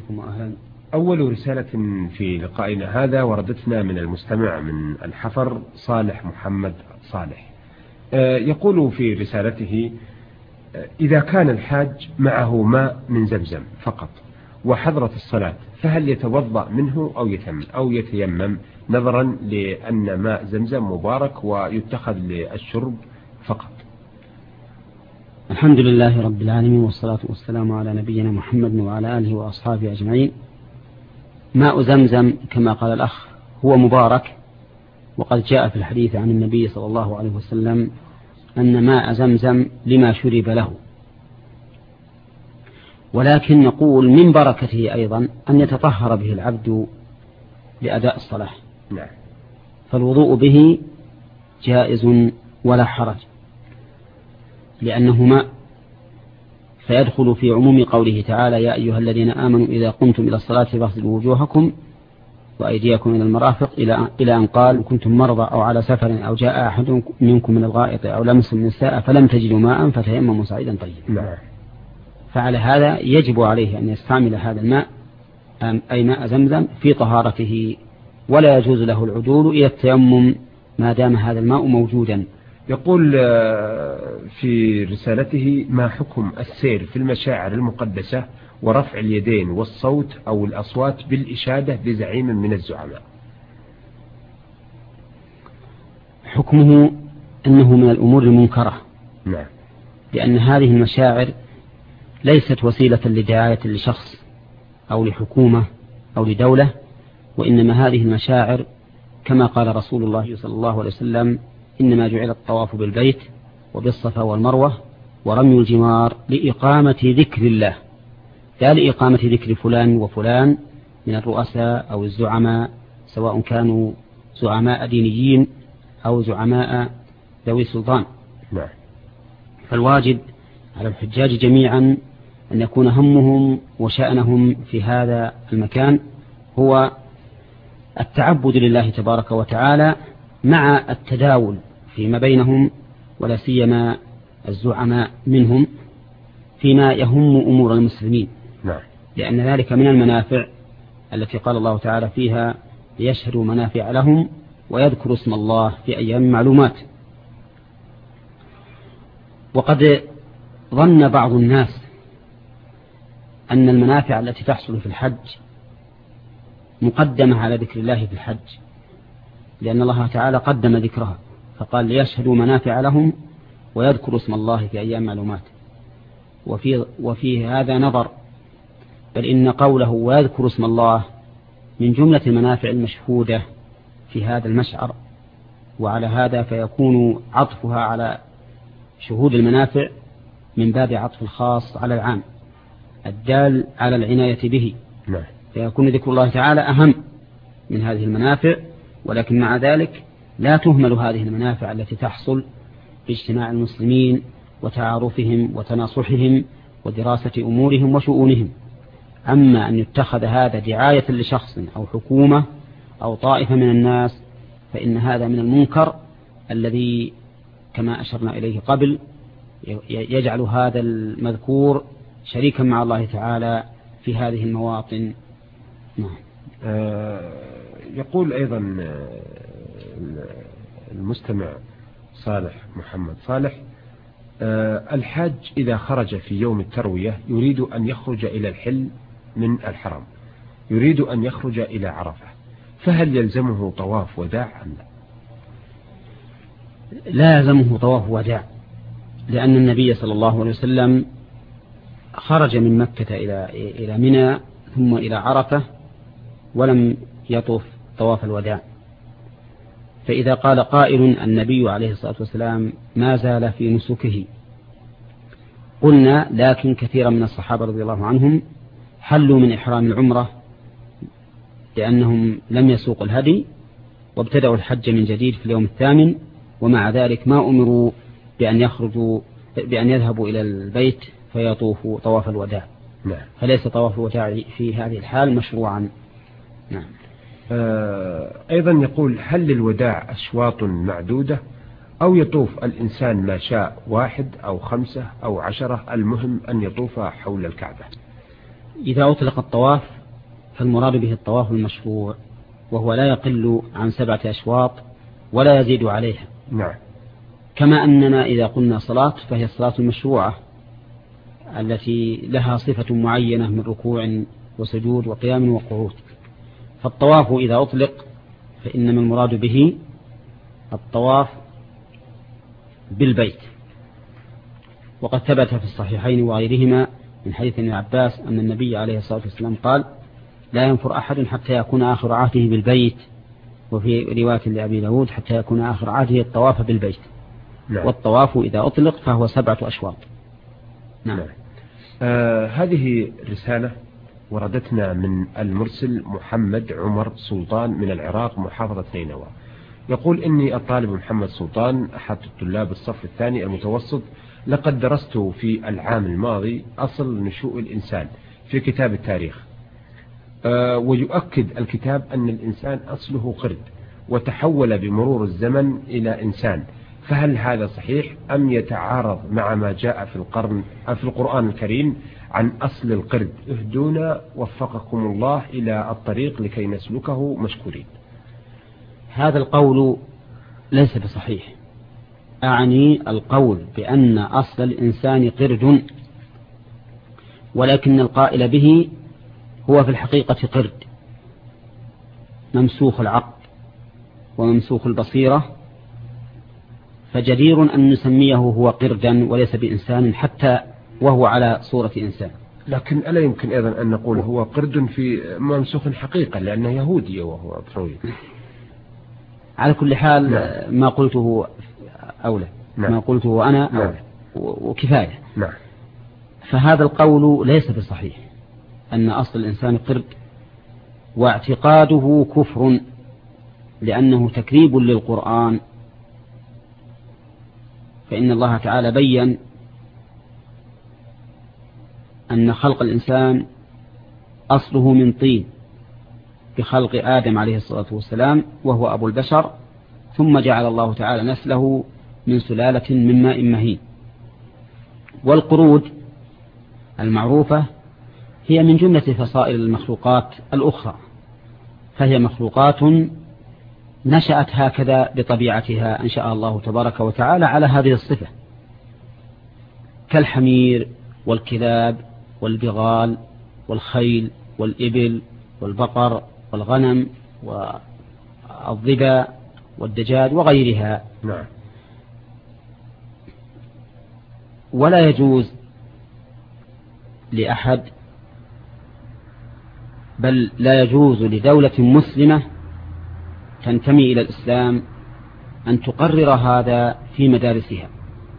بكم وأهلا. أول رسالة في لقائنا هذا وردتنا من المستمع من الحفر صالح محمد صالح، يقول في رسالته: إذا كان الحاج معه ماء من زمزم فقط وحضرت الصلاة فهل يتوضأ منه أو يتيمم، نظرا لأن ماء زمزم مبارك ويتخذ للشرب فقط؟ الحمد لله رب العالمين، والصلاة والسلام على نبينا محمد وعلى آله وأصحابه أجمعين. ماء زمزم كما قال الأخ هو مبارك، وقد جاء في الحديث عن النبي صلى الله عليه وسلم أن ماء زمزم لما شرب له، ولكن نقول من بركته أيضا أن يتطهر به العبد لأداء الصلاة. نعم. فالوضوء به جائز ولا حرج، لأنه ماء، فيدخل في عموم قوله تعالى: يا أيها الذين آمنوا إذا قمتم إلى الصلاة فاغسلوا وجوهكم وأيديكم إلى المرافق إلى أن قال: كنتم مرضى أو على سفر أو جاء أحد منكم من الغائط أو لمسوا النساء فلم تجدوا ماء فتيمموا صعيدا طيبا. نعم. فعلى هذا يجب عليه أن يستعمل هذا الماء أي ماء زمزم في طهارته، ولا يجوز له العدول إلى التيمم ما دام هذا الماء موجودا. يقول في رسالته: ما حكم السير في المشاعر المقدسة ورفع اليدين والصوت أو الأصوات بالإشادة بزعيم من الزعماء؟ حكمه أنه من الأمور المنكرة. نعم. لأن هذه المشاعر ليست وسيلة لدعاية لشخص أو لحكومة أو لدولة، وإنما هذه المشاعر كما قال رسول الله صلى الله عليه وسلم: إنما جعل الطواف بالبيت وبالصفا والمروة ورمي الجمار لإقامة ذكر الله، لا لإقامة ذكر فلان وفلان من الرؤساء أو الزعماء، سواء كانوا زعماء دينيين أو زعماء ذوي سلطان. نعم. فالواجب على الحجاج جميعا أن يكون همهم وشأنهم في هذا المكان هو التعبد لله تبارك وتعالى مع التداول فيما بينهم، ولا سيما الزعماء منهم، فيما يهم أمور المسلمين. نعم. لأن ذلك من المنافع التي قال الله تعالى فيها: ليشهدوا منافع لهم ويذكروا اسم الله في أيام معلومات. وقد ظن بعض الناس أن المنافع التي تحصل في الحج مقدمة على ذكر الله في الحج، لأن الله تعالى قدم ذكرها فقال: ليشهدوا منافع لهم ويذكروا اسم الله في أيام معلومات. وفي هذا نظر، بل إن قوله ويذكروا اسم الله من جملة المنافع المشهودة في هذا المشعر، وعلى هذا فيكون عطفها على شهود المنافع من باب عطف الخاص على العام الدال على العناية به. نعم. فيكون ذكر الله تعالى أهم من هذه المنافع، ولكن مع ذلك لا تهمل هذه المنافع التي تحصل باجتماع المسلمين وتعارفهم وتناصحهم ودراسة أمورهم وشؤونهم. أما أن يتخذ هذا دعاية لشخص أو حكومة أو طائفة من الناس فإن هذا من المنكر الذي كما أشرنا إليه قبل يجعل هذا المذكور شريكا مع الله تعالى في هذه المواطن. نعم. يقول أيضا المستمع صالح محمد صالح: الحاج إذا خرج في يوم التروية يريد أن يخرج إلى الحل من الحرم، يريد أن يخرج إلى عرفة، فهل يلزمه طواف وداع أم لا؟ لا يلزمه طواف وداع، لأن النبي صلى الله عليه وسلم خرج من مكة إلى منى ثم إلى عرفة ولم يطوف طواف الوداع. فإذا قال قائل: النبي عليه الصلاة والسلام ما زال في نسكه، قلنا: لكن كثيرا من الصحابة رضي الله عنهم حلوا من إحرام العمرة لأنهم لم يسوقوا الهدي وابتدأوا الحج من جديد في اليوم الثامن، ومع ذلك ما أمروا بأن يذهبوا إلى البيت فيطوفوا طواف الوداع. نعم. فليس طواف الوداع في هذه الحال مشروعا. نعم. أيضا يقول: هل للوداع أشواط معدودة أو يطوف الإنسان ما شاء 1 أو 5 أو 10، المهم أن يطوف حول الكعبة؟ إذا أطلق الطواف فالمراد به الطواف المشروع، وهو لا يقل عن 7 أشواط ولا يزيد عليها. نعم. كما أننا إذا قلنا صلاة فهي الصلاة المشروعة التي لها صفة معينة من ركوع وسجود وقيام وقعود. فالطواف إذا أطلق فإنما المراد به الطواف بالبيت. وقد ثبت في الصحيحين وغيرهما من حديث ابن عباس أن النبي عليه الصلاة والسلام قال: لا ينفر أحد حتى يكون آخر عهده بالبيت. وفي رواية لأبي داود: حتى يكون آخر عهده الطواف بالبيت. نعم. والطواف إذا أطلق فهو 7 أشواط. نعم. هذه رسالة وردتنا من المرسل محمد عمر سلطان من العراق محافظة نينوى. يقول: إني الطالب محمد سلطان أحد الطلاب الصف الثاني المتوسط. لقد درست في العام الماضي أصل نشوء الإنسان في كتاب التاريخ، ويؤكد الكتاب أن الإنسان أصله قرد وتحول بمرور الزمن إلى إنسان. فهل هذا صحيح أم يتعارض مع ما جاء في القرآن الكريم عن أصل القرد؟ اهدونا وفقكم الله إلى الطريق لكي نسلكه مشكورين. هذا القول ليس بصحيح. أعني القول بأن أصل الإنسان قرد، ولكن القائل به هو في الحقيقة قرد ممسوخ العقل وممسوخ البصيرة، فجدير أن نسميه هو قردا وليس بإنسان حتى وهو على صورة إنسان. لكن ألا يمكن أيضا أن نقول هو قرد في ممسوخ حقيقة لأنه يهودي وهو بروي؟ على كل حال ما قلته أولى. ما قلته أنا أولى وكفاية. فهذا القول ليس بصحيح أن أصل الإنسان قرد، واعتقاده كفر لأنه تكذيب للقرآن. فإن الله تعالى بيّن أن خلق الإنسان أصله من طين بخلق آدم عليه الصلاة والسلام وهو أبو البشر، ثم جعل الله تعالى نسله من سلالة من ماء مهين. والقرود المعروفة هي من جملة فصائل المخلوقات الأخرى، فهي مخلوقات نشأت هكذا بطبيعتها أنشأها الله تبارك وتعالى على هذه الصفة، كالحمير والكلاب والبغال والخيل والإبل والبقر والغنم والضبا والدجاج وغيرها. ولا يجوز لأحد، بل لا يجوز لدولة مسلمة تنتمي إلى الإسلام أن تقرر هذا في مدارسها،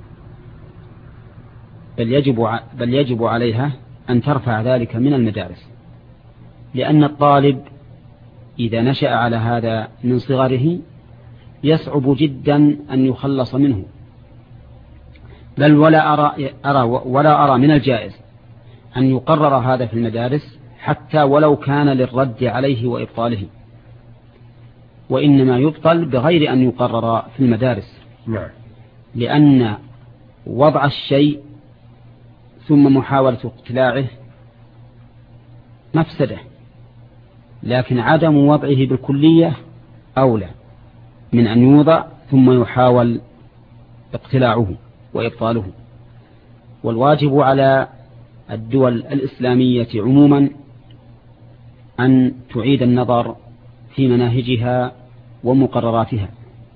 بل يجب عليها أن ترفع ذلك من المدارس، لأن الطالب إذا نشأ على هذا من صغره يصعب جدا أن يخلص منه. بل ولا أرى من الجائز أن يقرر هذا في المدارس حتى ولو كان للرد عليه وإبطاله، وإنما يبطل بغير أن يقرر في المدارس. لأن وضع الشيء ثم محاولة اقتلاعه مفسدة، لكن عدم وضعه بالكلية أولى من أن يوضع ثم يحاول اقتلاعه وإبطاله. والواجب على الدول الإسلامية عموما أن تعيد النظر في مناهجها ومقرراتها،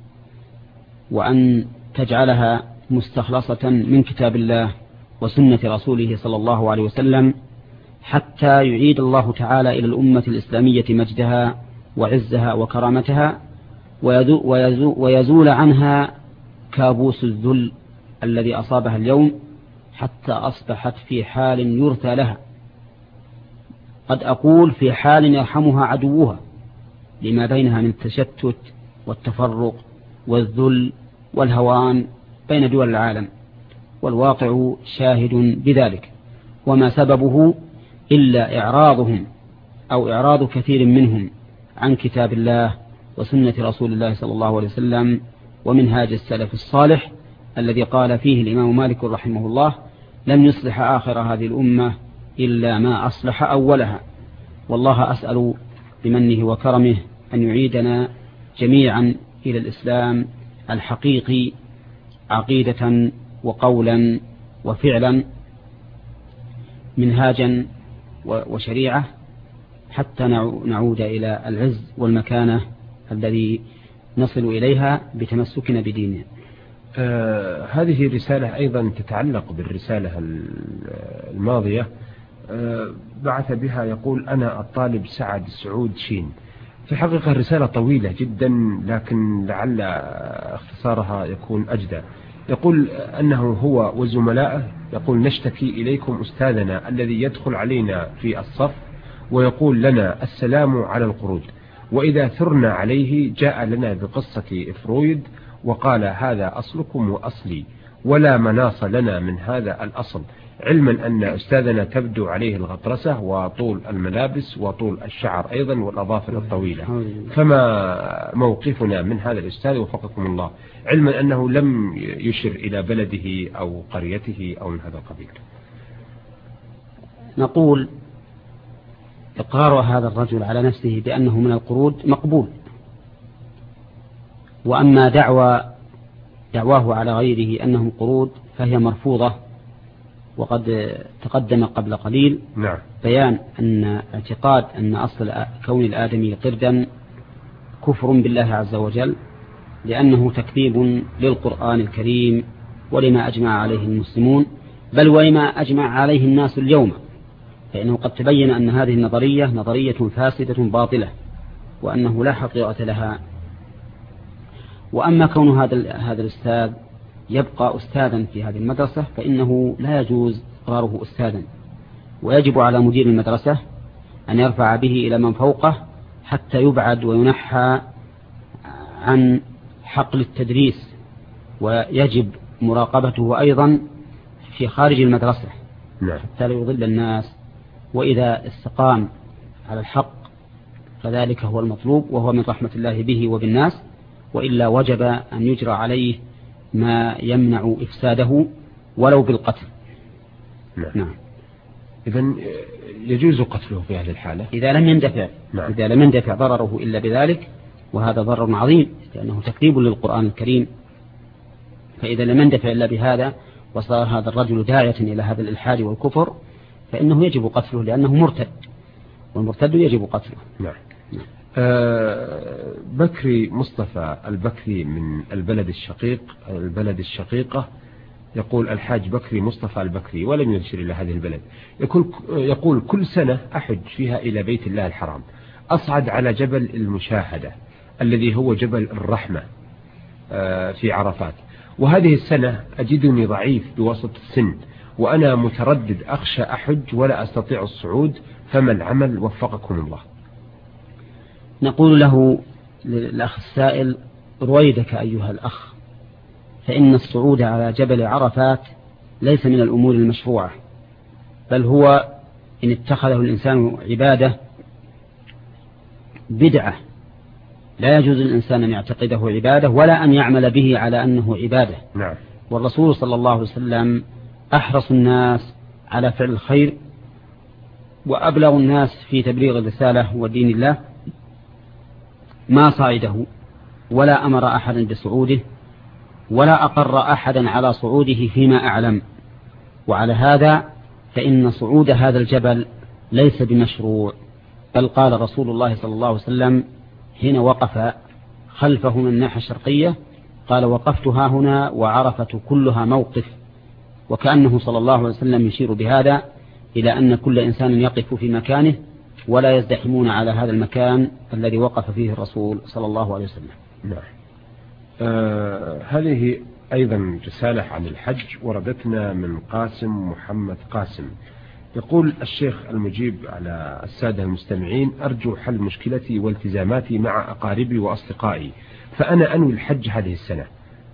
وأن تجعلها مستخلصة من كتاب الله وسنة رسوله صلى الله عليه وسلم، حتى يعيد الله تعالى إلى الأمة الإسلامية مجدها وعزها وكرامتها، ويزول عنها كابوس الذل الذي أصابها اليوم، حتى أصبحت في حال يرثى لها، قد أقول في حال يرحمها عدوها، لما بينها من التشتت والتفرق والذل والهوان بين دول العالم، والواقع شاهد بذلك. وما سببه إلا إعراضهم أو إعراض كثير منهم عن كتاب الله وسنة رسول الله صلى الله عليه وسلم ومنهاج السلف الصالح، الذي قال فيه الإمام مالك رحمه الله: لن يصلح آخر هذه الأمة إلا ما أصلح أولها. والله أسأل بمنه وكرمه أن يعيدنا جميعا إلى الإسلام الحقيقي عقيدة وقولا وفعلا، منهاجا وشريعة، حتى نعود إلى العز والمكانة الذي نصل إليها بتمسكنا بديننا. هذه رسالة أيضا تتعلق بالرسالة الماضية. بعث بها يقول: أنا الطالب سعد سعود شين. في حقيقة رسالة طويلة جدا، لكن لعل اختصارها يكون أجدى. يقول أنه هو وزملائه يقول: نشتكي إليكم أستاذنا الذي يدخل علينا في الصف ويقول لنا السلام على القرود، وإذا ثرنا عليه جاء لنا بقصة فرويد وقال: هذا أصلكم وأصلي، ولا مناص لنا من هذا الأصل، علما أن أستاذنا تبدو عليه الغطرسة وطول الملابس وطول الشعر أيضا والأظافر الطويلة، فما موقفنا من هذا الأستاذ وفقكم الله، علما أنه لم يشر إلى بلده أو قريته أو من هذا القبيل؟ نقول: إقرار هذا الرجل على نفسه بأنه من القرود مقبول، وأما دعواه على غيره أنهم قرود فهي مرفوضة، وقد تقدم قبل قليل بيان أن اعتقاد أن أصل كون الآدمي قردا كفر بالله عز وجل، لأنه تكذيب للقرآن الكريم ولما أجمع عليه المسلمون، بل ولما أجمع عليه الناس اليوم، فإنه قد تبين أن هذه النظرية نظرية فاسدة باطلة، وأنه لا حقيقة لها. وأما كون هذا الأستاذ يبقى أستاذا في هذه المدرسة فإنه لا يجوز إقراره أستاذا، ويجب على مدير المدرسة أن يرفع به إلى من فوقه حتى يبعد وينحى عن حقل التدريس، ويجب مراقبته أيضا في خارج المدرسة حتى لا يضل الناس، وإذا استقام على الحق فذلك هو المطلوب، وهو من رحمة الله به وبالناس، وإلا وجب أن يجرى عليه ما يمنع إفساده ولو بالقتل. نعم. إذن يجوز قتله في هذه الحالة إذا لم يندفع ضرره إلا بذلك، وهذا ضرر عظيم لأنه تكذيب للقرآن الكريم. فإذا لم يندفع إلا بهذا وصار هذا الرجل داعية إلى هذا الإلحاد والكفر فإنه يجب قتله، لأنه مرتد، والمرتد يجب قتله. نعم. بكري مصطفى البكري من البلد الشقيقة يقول: الحاج بكري مصطفى البكري، ولم يشر إلى هذه البلد. يقول: كل سنة أحج فيها إلى بيت الله الحرام، أصعد على جبل المشاهدة الذي هو جبل الرحمة في عرفات، وهذه السنة أجدني ضعيف بوسط السن، وأنا متردد أخشى أحج ولا أستطيع الصعود، فما العمل وفقكم الله؟ نقول له للأخ السائل: رويدك أيها الأخ، فإن الصعود على جبل عرفات ليس من الأمور المشروعة، بل هو إن اتخذه الإنسان عبادة بدعة، لا يجوز للإنسان أن يعتقده عبادة ولا أن يعمل به على أنه عبادة. نعم. والرسول صلى الله عليه وسلم أحرص الناس على فعل الخير وأبلغ الناس في تبليغ الرسالة ودين الله، ما صعده ولا أمر أحدا بصعوده ولا أقر أحدا على صعوده فيما أعلم، وعلى هذا فإن صعود هذا الجبل ليس بمشروع، بل قال رسول الله صلى الله عليه وسلم حين وقف خلفه من الناحية الشرقية قال: وقفت ها هنا وعرفة كلها موقف، وكأنه صلى الله عليه وسلم يشير بهذا إلى أن كل إنسان يقف في مكانه ولا يزدحمون على هذا المكان الذي وقف فيه الرسول صلى الله عليه وسلم. نعم. هذه أيضا رسالة عن الحج وردتنا من قاسم محمد قاسم، يقول: الشيخ المجيب على السادة المستمعين، أرجو حل مشكلتي والتزاماتي مع أقاربي وأصدقائي، فأنا أنوي الحج هذه السنة،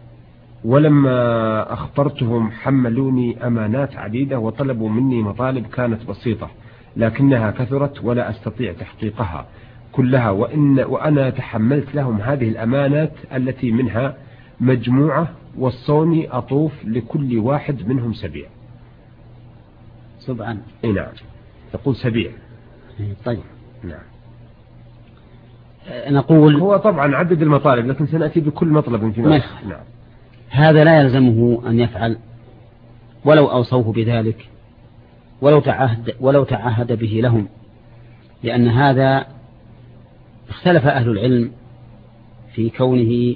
ولما أخبرتهم حملوني أمانات عديدة وطلبوا مني مطالب كانت بسيطة لكنها كثرت ولا أستطيع تحقيقها كلها، وأنا تحملت لهم هذه الأمانات التي منها مجموعة وصوني أطوف لكل واحد منهم سبيع. سبعا. نعم. تقول سبيع. طيب. نعم. نقول هو طبعا عدد المطالب، لكن سنأتي بكل مطلب فيما نعم. هذا لا يلزمه أن يفعل ولو أوصوه بذلك ولو تعهد به لهم، لأن هذا اختلف أهل العلم في كونه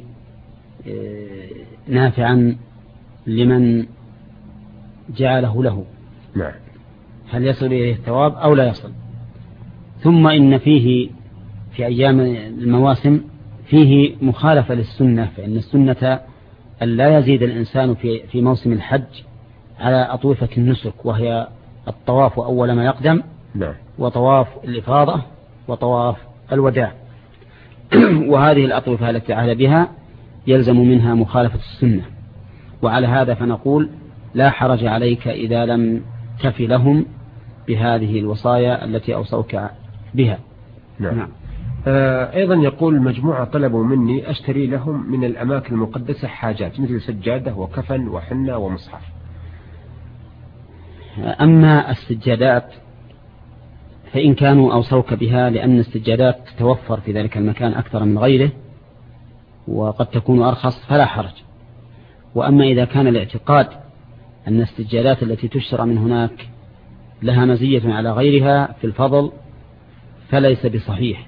نافعا لمن جعله له. نعم. هل يصل إليه الثواب أو لا يصل؟ ثم إن فيه في أيام المواسم فيه مخالفة للسنة، فإن السنة أن لا يزيد الإنسان في موسم الحج على أطوفة النسك، وهي الطواف أول ما يقدم، نعم. وطواف الإفاضة وطواف الوداع. وهذه الأطوفة التي عهد بها يلزم منها مخالفة السنة، وعلى هذا فنقول لا حرج عليك إذا لم تف لهم بهذه الوصايا التي أوصوك بها. نعم. نعم. أيضا يقول مجموعة طلبوا مني أشتري لهم من الأماكن المقدسة حاجات مثل سجادة وكفن وحنة ومصحف. أما السجادات فإن كانوا أوصوك بها لأن السجادات تتوفر في ذلك المكان أكثر من غيره وقد تكون أرخص فلا حرج. وأما إذا كان الاعتقاد أن السجادات التي تشترى من هناك لها مزية على غيرها في الفضل فليس بصحيح،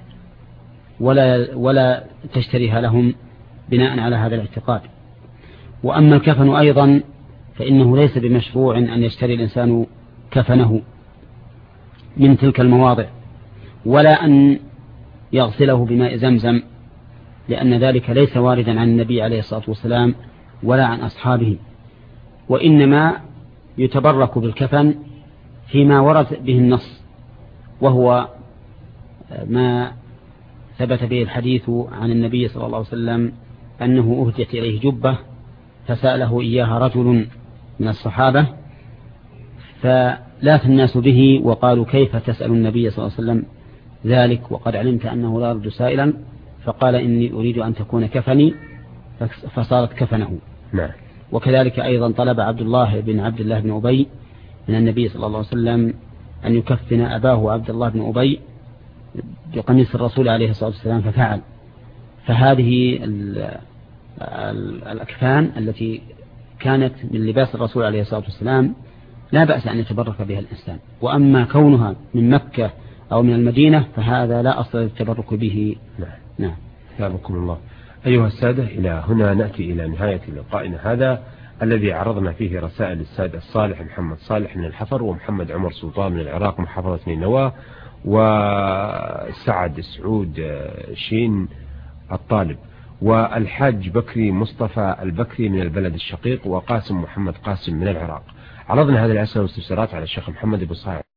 ولا تشتريها لهم بناء على هذا الاعتقاد. وأما الكفن أيضا فإنه ليس بمشروع أن يشتري الإنسان كفنه من تلك المواضع، ولا أن يغسله بماء زمزم، لأن ذلك ليس واردا عن النبي عليه الصلاة والسلام ولا عن أصحابه. وإنما يتبرك بالكفن فيما ورد به النص، وهو ما ثبت به الحديث عن النبي صلى الله عليه وسلم أنه أهدت إليه جبة فسأله إياها رجل من الصحابة فلاف الناس به وقالوا كيف تسأل النبي صلى الله عليه وسلم ذلك وقد علمت أنه لا يرد سائلا؟ فقال إني أريد أن تكون كفني، فصارت كفنه. نعم. وكذلك أيضا طلب عبد الله بن أبي من النبي صلى الله عليه وسلم أن يكفن أباه عبد الله بن أبي بقميص الرسول عليه الصلاة والسلام ففعل. فهذه الأكفان التي كانت من لباس الرسول عليه الصلاة والسلام لا بأس أن يتبرك بها الإنسان. وأما كونها من مكة أو من المدينة فهذا لا أصل للتبرك به. نعم. ثابكم الله. أيها السادة، إلى هنا نأتي إلى نهاية لقائنا هذا الذي عرضنا فيه رسائل السادة الصالح محمد صالح من الحفر، ومحمد عمر سلطان من العراق محافظة نينوى، وسعد سعود شين الطالب، والحاج بكري مصطفى البكري من البلد الشقيق، وقاسم محمد قاسم من العراق. عرضنا هذه الأسئلة والاستفسارات على الشيخ محمد بن صالح